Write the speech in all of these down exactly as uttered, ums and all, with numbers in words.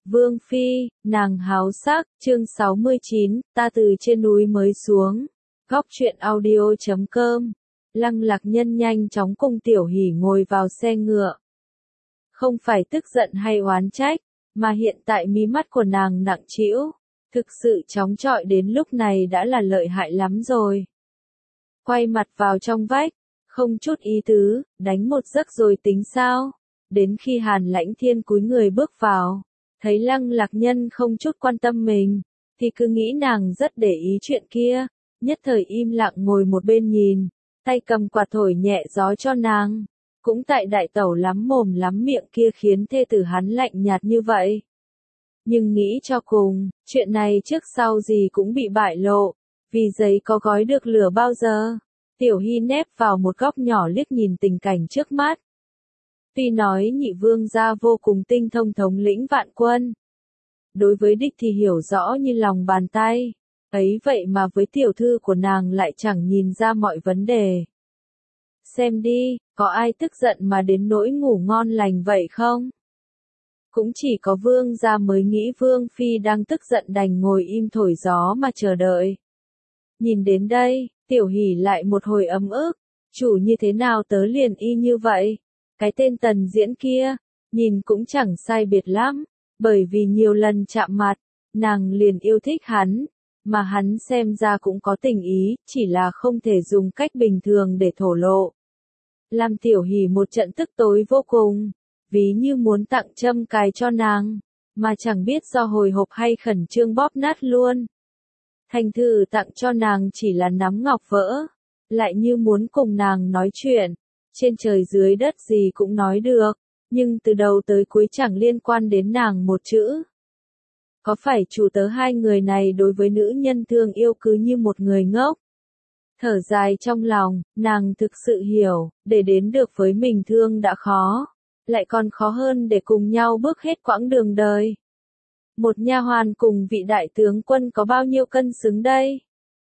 Vương Phi, nàng háo sắc, chương sáu mươi chín, ta từ trên núi mới xuống. Góc truyện audio chấm com. Lăng Lạc Nhân nhanh chóng cùng Tiểu Hỷ ngồi vào xe ngựa. Không phải tức giận hay oán trách, mà hiện tại mí mắt của nàng nặng trĩu, thực sự chóng chọi đến lúc này đã là lợi hại lắm rồi. Quay mặt vào trong vách, không chút ý tứ, đánh một giấc rồi tính sao? Đến khi Hàn Lãnh Thiên cúi người bước vào, thấy Lăng Lạc Nhân không chút quan tâm mình, thì cứ nghĩ nàng rất để ý chuyện kia, nhất thời im lặng ngồi một bên nhìn, tay cầm quạt thổi nhẹ gió cho nàng. Cũng tại đại tẩu lắm mồm lắm miệng kia khiến thê tử hắn lạnh nhạt như vậy. Nhưng nghĩ cho cùng, chuyện này trước sau gì cũng bị bại lộ, vì giấy có gói được lửa bao giờ. Tiểu Hy nép vào một góc nhỏ liếc nhìn tình cảnh trước mắt. Tuy nói nhị vương gia vô cùng tinh thông thống lĩnh vạn quân, đối với địch thì hiểu rõ như lòng bàn tay, ấy vậy mà với tiểu thư của nàng lại chẳng nhìn ra mọi vấn đề. Xem đi, có ai tức giận mà đến nỗi ngủ ngon lành vậy không? Cũng chỉ có vương gia mới nghĩ Vương Phi đang tức giận đành ngồi im thổi gió mà chờ đợi. Nhìn đến đây, Tiểu Hỷ lại một hồi ấm ức, chủ như thế nào tớ liền y như vậy. Cái tên Tần Diễn kia, nhìn cũng chẳng sai biệt lắm, bởi vì nhiều lần chạm mặt, nàng liền yêu thích hắn, mà hắn xem ra cũng có tình ý, chỉ là không thể dùng cách bình thường để thổ lộ. Làm Tiểu Hỷ một trận tức tối vô cùng, ví như muốn tặng châm cài cho nàng, mà chẳng biết do hồi hộp hay khẩn trương bóp nát luôn. Thành thử tặng cho nàng chỉ là nắm ngọc vỡ, lại như muốn cùng nàng nói chuyện, trên trời dưới đất gì cũng nói được, nhưng từ đầu tới cuối chẳng liên quan đến nàng một chữ. Có phải chủ tớ hai người này đối với nữ nhân thương yêu cứ như một người ngốc? Thở dài trong lòng, nàng thực sự hiểu, để đến được với mình thương đã khó, lại còn khó hơn để cùng nhau bước hết quãng đường đời. Một nha hoàn cùng vị đại tướng quân có bao nhiêu cân xứng đây?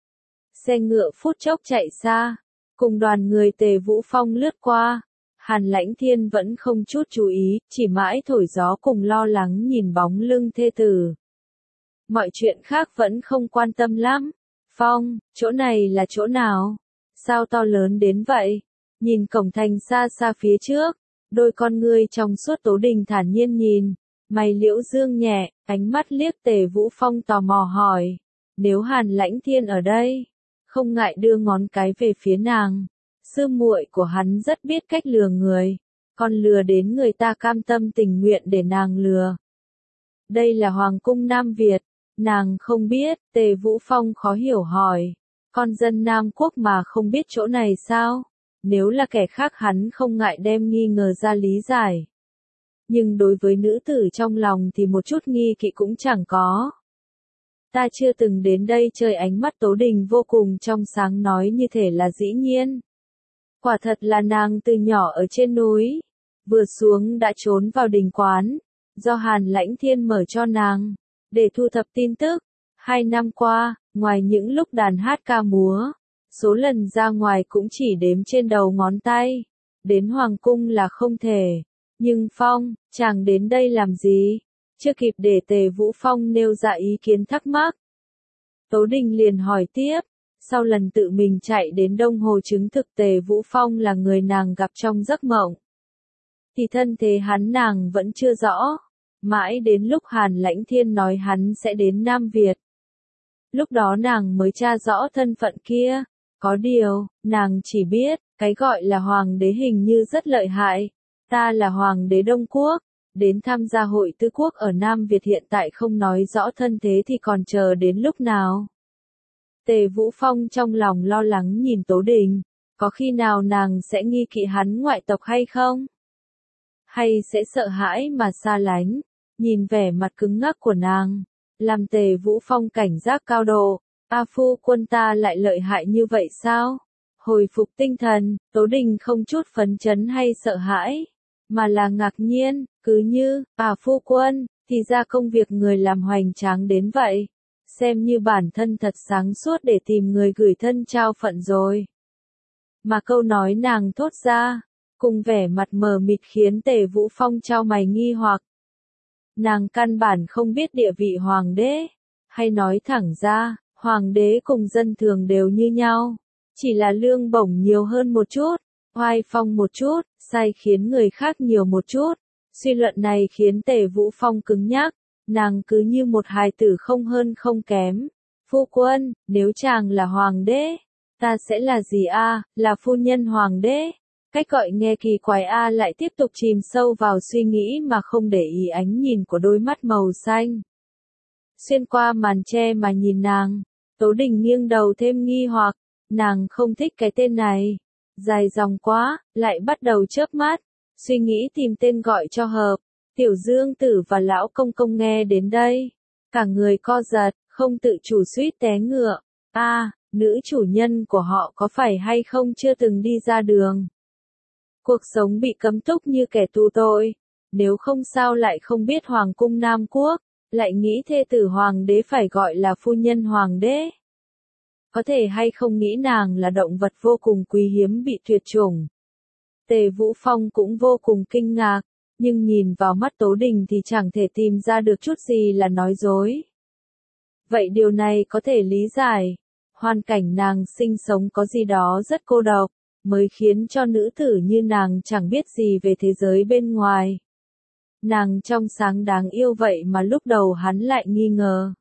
Xe ngựa phút chốc chạy xa, cùng đoàn người Tề Vũ Phong lướt qua, Hàn Lãnh Thiên vẫn không chút chú ý, chỉ mãi thổi gió cùng lo lắng nhìn bóng lưng thê tử. Mọi chuyện khác vẫn không quan tâm lắm. Phong, chỗ này là chỗ nào? Sao to lớn đến vậy? Nhìn cổng thành xa xa phía trước, đôi con ngươi trong suốt Tố Đình thản nhiên nhìn, mày liễu dương nhẹ, ánh mắt liếc Tề Vũ Phong tò mò hỏi, nếu Hàn Lãnh Thiên ở đây, không ngại đưa ngón cái về phía nàng. Sư muội của hắn rất biết cách lừa người, còn lừa đến người ta cam tâm tình nguyện để nàng lừa. Đây là Hoàng cung Nam Việt. Nàng không biết, Tề Vũ Phong khó hiểu hỏi, con dân Nam Quốc mà không biết chỗ này sao? Nếu là kẻ khác hắn không ngại đem nghi ngờ ra lý giải. Nhưng đối với nữ tử trong lòng thì một chút nghi kỵ cũng chẳng có. Ta chưa từng đến đây chơi. Ánh mắt Tố Đình vô cùng trong sáng nói như thể là dĩ nhiên. Quả thật là nàng từ nhỏ ở trên núi, vừa xuống đã trốn vào đình quán, do Hàn Lãnh Thiên mở cho nàng. Để thu thập tin tức, hai năm qua, ngoài những lúc đàn hát ca múa, số lần ra ngoài cũng chỉ đếm trên đầu ngón tay, đến Hoàng cung là không thể. Nhưng Phong, chàng đến đây làm gì? Chưa kịp để Tề Vũ Phong nêu ra ý kiến thắc mắc, Tố Đình liền hỏi tiếp, sau lần tự mình chạy đến Đông Hồ chứng thực Tề Vũ Phong là người nàng gặp trong giấc mộng, thì thân thế hắn nàng vẫn chưa rõ. Mãi đến lúc Hàn Lãnh Thiên nói hắn sẽ đến Nam Việt, lúc đó nàng mới tra rõ thân phận kia. Có điều, nàng chỉ biết, cái gọi là hoàng đế hình như rất lợi hại. Ta là hoàng đế Đông Quốc, đến tham gia hội tư quốc ở Nam Việt hiện tại không nói rõ thân thế thì còn chờ đến lúc nào. Tề Vũ Phong trong lòng lo lắng nhìn Tố Đình, có khi nào nàng sẽ nghi kỵ hắn ngoại tộc hay không? Hay sẽ sợ hãi mà xa lánh? Nhìn vẻ mặt cứng ngắc của nàng, làm Tề Vũ Phong cảnh giác cao độ. A phu quân ta lại lợi hại như vậy sao? Hồi phục tinh thần, Tố Đình không chút phấn chấn hay sợ hãi, mà là ngạc nhiên, cứ như, à phu quân, thì ra công việc người làm hoành tráng đến vậy. Xem như bản thân thật sáng suốt để tìm người gửi thân trao phận rồi. Mà câu nói nàng thốt ra, cùng vẻ mặt mờ mịt khiến Tề Vũ Phong chau mày nghi hoặc. Nàng căn bản không biết địa vị hoàng đế, hay nói thẳng ra, hoàng đế cùng dân thường đều như nhau, chỉ là lương bổng nhiều hơn một chút, oai phong một chút, sai khiến người khác nhiều một chút. Suy luận này khiến Tề Vũ Phong cứng nhắc, nàng cứ như một hài tử không hơn không kém. Phu quân, nếu chàng là hoàng đế, ta sẽ là gì a? Là phu nhân hoàng đế. Cách gọi nghe kỳ quái a lại tiếp tục chìm sâu vào suy nghĩ mà không để ý ánh nhìn của đôi mắt màu xanh. Xuyên qua màn che mà nhìn nàng, Tố Đình nghiêng đầu thêm nghi hoặc, nàng không thích cái tên này. Dài dòng quá, lại bắt đầu chớp mắt, suy nghĩ tìm tên gọi cho hợp. Tiểu Dương Tử và lão công công nghe đến đây, cả người co giật, không tự chủ suýt té ngựa. A, à, nữ chủ nhân của họ có phải hay không chưa từng đi ra đường? Cuộc sống bị cấm túc như kẻ tù tội, nếu không sao lại không biết hoàng cung Nam Quốc, lại nghĩ thê tử hoàng đế phải gọi là phu nhân hoàng đế. Có thể hay không nghĩ nàng là động vật vô cùng quý hiếm bị tuyệt chủng. Tề Vũ Phong cũng vô cùng kinh ngạc, nhưng nhìn vào mắt Tố Đình thì chẳng thể tìm ra được chút gì là nói dối. Vậy điều này có thể lý giải, hoàn cảnh nàng sinh sống có gì đó rất cô độc, mới khiến cho nữ tử như nàng chẳng biết gì về thế giới bên ngoài. Nàng trong sáng đáng yêu vậy mà lúc đầu hắn lại nghi ngờ.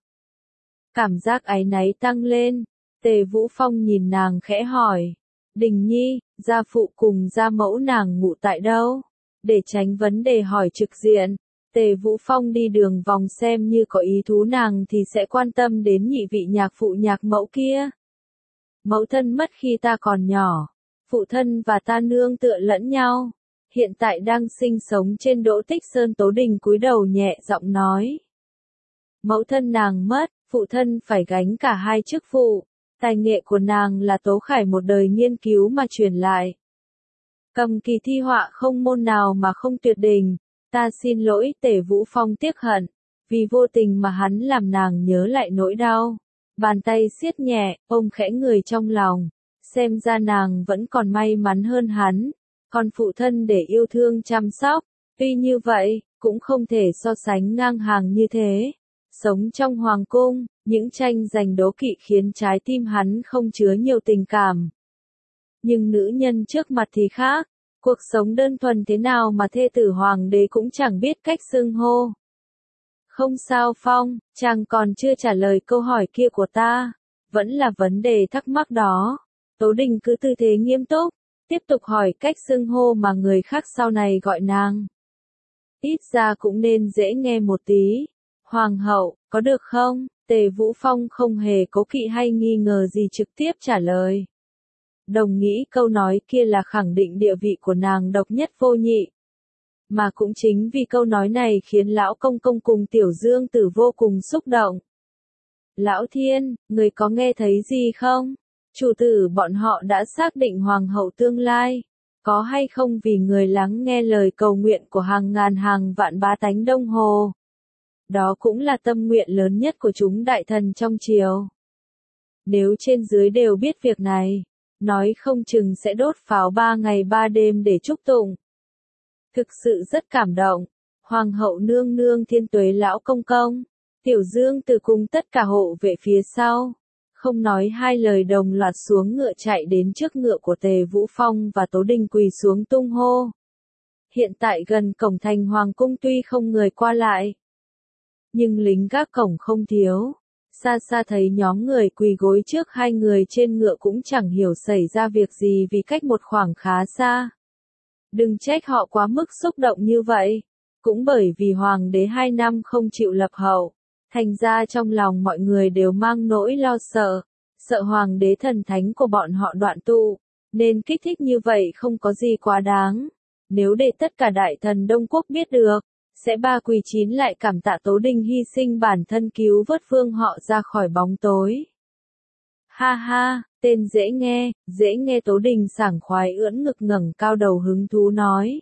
Cảm giác áy náy tăng lên, Tề Vũ Phong nhìn nàng khẽ hỏi, Đình Nhi, gia phụ cùng gia mẫu nàng ngụ tại đâu? Để tránh vấn đề hỏi trực diện, Tề Vũ Phong đi đường vòng xem như có ý thú nàng thì sẽ quan tâm đến nhị vị nhạc phụ nhạc mẫu kia. Mẫu thân mất khi ta còn nhỏ, phụ thân và ta nương tựa lẫn nhau, hiện tại đang sinh sống trên Đỗ Tích Sơn. Tố Đình cúi đầu nhẹ giọng nói. Mẫu thân nàng mất, phụ thân phải gánh cả hai chức vụ, tài nghệ của nàng là Tố Khải một đời nghiên cứu mà truyền lại. Cầm kỳ thi họa không môn nào mà không tuyệt đỉnh, ta xin lỗi. Tề Vũ Phong tiếc hận, vì vô tình mà hắn làm nàng nhớ lại nỗi đau. Bàn tay siết nhẹ, ôm khẽ người trong lòng, xem ra nàng vẫn còn may mắn hơn hắn, còn phụ thân để yêu thương chăm sóc, tuy như vậy, cũng không thể so sánh ngang hàng như thế. Sống trong hoàng cung, những tranh giành đố kỵ khiến trái tim hắn không chứa nhiều tình cảm. Nhưng nữ nhân trước mặt thì khác, cuộc sống đơn thuần thế nào mà thê tử hoàng đế cũng chẳng biết cách xưng hô. Không sao Phong, chàng còn chưa trả lời câu hỏi kia của ta, vẫn là vấn đề thắc mắc đó. Tố Đình cứ tư thế nghiêm túc, tiếp tục hỏi cách xưng hô mà người khác sau này gọi nàng. Ít ra cũng nên dễ nghe một tí. Hoàng hậu, có được không? Tề Vũ Phong không hề cố kỵ hay nghi ngờ gì trực tiếp trả lời. Đồng nghĩ câu nói kia là khẳng định địa vị của nàng độc nhất vô nhị. Mà cũng chính vì câu nói này khiến lão công công cùng Tiểu Dương Tử vô cùng xúc động. Lão Thiên, người có nghe thấy gì không? Chủ tử bọn họ đã xác định hoàng hậu tương lai. Có hay không vì người lắng nghe lời cầu nguyện của hàng ngàn hàng vạn bá tánh Đông Hồ? Đó cũng là tâm nguyện lớn nhất của chúng đại thần trong triều. Nếu trên dưới đều biết việc này, nói không chừng sẽ đốt pháo ba ngày ba đêm để chúc tụng. Thực sự rất cảm động. Hoàng hậu nương nương thiên tuế lão công công, Tiểu Dương Tử cùng tất cả hộ vệ phía sau, không nói hai lời đồng loạt xuống ngựa chạy đến trước ngựa của Tề Vũ Phong và Tố Đình quỳ xuống tung hô. Hiện tại gần cổng thành hoàng cung tuy không người qua lại, nhưng lính gác cổng không thiếu. Xa xa thấy nhóm người quỳ gối trước hai người trên ngựa cũng chẳng hiểu xảy ra việc gì vì cách một khoảng khá xa. Đừng trách họ quá mức xúc động như vậy. Cũng bởi vì hoàng đế hai năm không chịu lập hậu, thành ra trong lòng mọi người đều mang nỗi lo sợ, sợ hoàng đế thần thánh của bọn họ đoạn tụ, nên kích thích như vậy không có gì quá đáng. Nếu để tất cả đại thần Đông Quốc biết được, sẽ ba quỳ chín lại cảm tạ Tố Đình hy sinh bản thân cứu vớt vương họ ra khỏi bóng tối. Ha ha, tên dễ nghe, dễ nghe. Tố Đình sảng khoái ưỡn ngực ngẩng cao đầu hứng thú nói.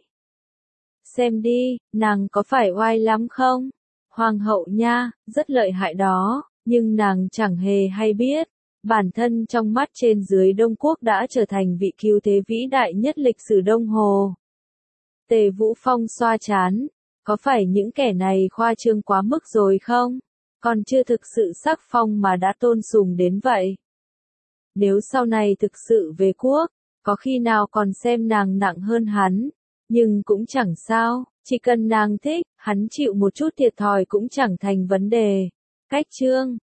Xem đi, nàng có phải oai lắm không? Hoàng hậu nha, rất lợi hại đó, nhưng nàng chẳng hề hay biết, bản thân trong mắt trên dưới Đông Quốc đã trở thành vị cứu thế vĩ đại nhất lịch sử Đông Hồ. Tề Vũ Phong xoa trán, Có phải những kẻ này khoa trương quá mức rồi không? Còn chưa thực sự sắc phong mà đã tôn sùng đến vậy. Nếu sau này thực sự về quốc, có khi nào còn xem nàng nặng hơn hắn. Nhưng cũng chẳng sao, chỉ cần nàng thích, hắn chịu một chút thiệt thòi cũng chẳng thành vấn đề. Cách chương